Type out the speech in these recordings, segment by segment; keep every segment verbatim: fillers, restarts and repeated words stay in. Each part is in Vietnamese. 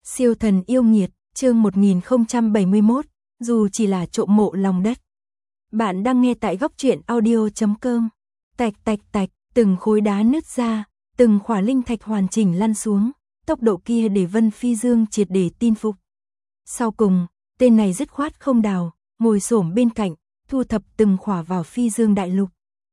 Siêu thần yêu nghiệt, chương một nghìn không trăm bảy mươi mốt, dù chỉ là trộm mộ lòng đất. Bạn đang nghe tại góc truyện audio chấm com. Tạch tạch tạch, từng khối đá nứt ra, từng khỏa linh thạch hoàn chỉnh lăn xuống, tốc độ kia để Vân Phi Dương triệt để tin phục. Sau cùng, tên này dứt khoát không đào, ngồi xổm bên cạnh, thu thập từng khỏa vào Phi Dương đại lục.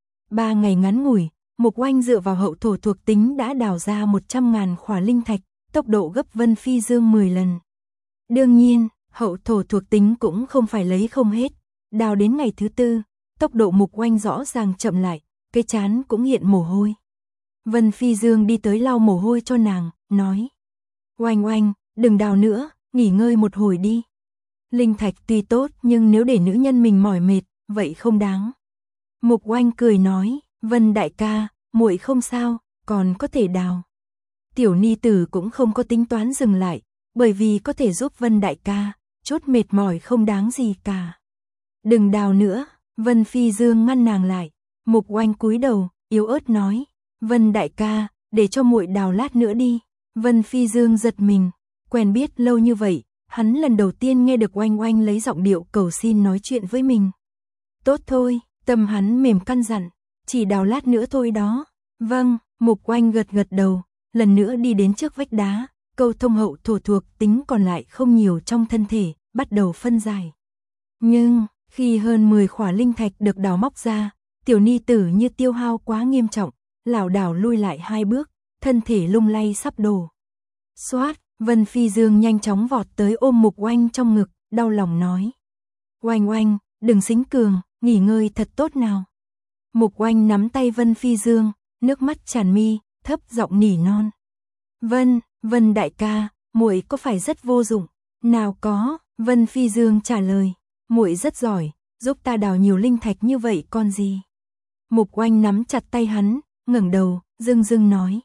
Ba ngày ngắn ngủi, Mục Oanh dựa vào hậu thổ thuộc tính đã đào ra một trăm ngàn khỏa linh thạch, tốc độ gấp Vân Phi Dương mười lần. Đương nhiên, hậu thổ thuộc tính cũng không phải lấy không hết, đào đến ngày thứ tư, tốc độ Mục Oanh rõ ràng chậm lại, cái trán cũng hiện mồ hôi. Vân Phi Dương đi tới lau mồ hôi cho nàng, nói: Oanh Oanh, đừng đào nữa, nghỉ ngơi một hồi đi. Linh thạch tuy tốt nhưng nếu để nữ nhân mình mỏi mệt, vậy không đáng. Mục Oanh cười nói: Vân đại ca, muội không sao, còn có thể đào. Tiểu ni tử cũng không có tính toán dừng lại, bởi vì có thể giúp Vân đại ca, chốt mệt mỏi không đáng gì cả. Đừng đào nữa, Vân Phi Dương ngăn nàng lại. Mục Oanh cúi đầu, yếu ớt nói: Vân đại ca, để cho muội đào lát nữa đi. Vân Phi Dương giật mình, quen biết lâu như vậy, hắn lần đầu tiên nghe được Oanh Oanh lấy giọng điệu cầu xin nói chuyện với mình. Tốt thôi, tâm hắn mềm căn dặn, chỉ đào lát nữa thôi đó. Vâng, Mục Oanh gật gật đầu, lần nữa đi đến trước vách đá, câu thông hậu thổ thuộc tính còn lại không nhiều trong thân thể, bắt đầu phân giải. Nhưng, khi hơn mười khỏa linh thạch được đào móc ra, tiểu ni tử như tiêu hao quá nghiêm trọng, lảo đảo lui lại hai bước, thân thể lung lay sắp đổ. Xoát, Vân Phi Dương nhanh chóng vọt tới ôm Mục Oanh trong ngực, đau lòng nói: Oanh Oanh, đừng xính cường, nghỉ ngơi thật tốt nào. Mục Oanh nắm tay Vân Phi Dương, nước mắt tràn mi, thấp giọng nỉ non: Vân, Vân đại ca, muội có phải rất vô dụng? Nào có, Vân Phi Dương trả lời: muội rất giỏi, giúp ta đào nhiều linh thạch như vậy còn gì. Mục Oanh nắm chặt tay hắn, ngẩng đầu, dưng dưng nói: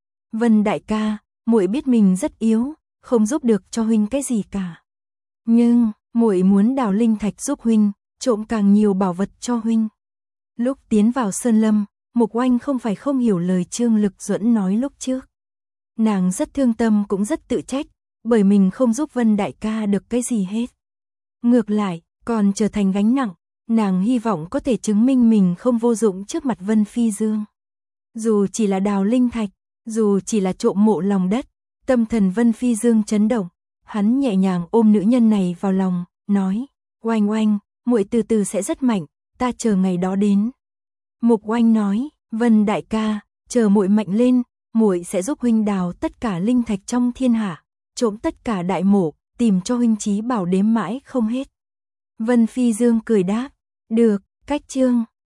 Vân đại ca, muội biết mình rất yếu, không giúp được cho huynh cái gì cả. Nhưng, muội muốn đào linh thạch giúp huynh, trộm càng nhiều bảo vật cho huynh. Lúc tiến vào sơn lâm, Mục Oanh không phải không hiểu lời Trương Lực Duẫn nói lúc trước. Nàng rất thương tâm cũng rất tự trách, bởi mình không giúp Vân đại ca được cái gì hết. Ngược lại, còn trở thành gánh nặng, nàng hy vọng có thể chứng minh mình không vô dụng trước mặt Vân Phi Dương. Dù chỉ là đào linh thạch, dù chỉ là trộm mộ lòng đất, tâm thần Vân Phi Dương chấn động, hắn nhẹ nhàng ôm nữ nhân này vào lòng, nói: Oanh Oanh, muội từ từ sẽ rất mạnh, ta chờ ngày đó đến. Mục Oanh nói: Vân đại ca, chờ muội mạnh lên, muội sẽ giúp huynh đào tất cả linh thạch trong thiên hạ, trộm tất cả đại mộ, tìm cho huynh chí bảo đếm mãi không hết. Vân Phi Dương cười đáp: được, cách chương.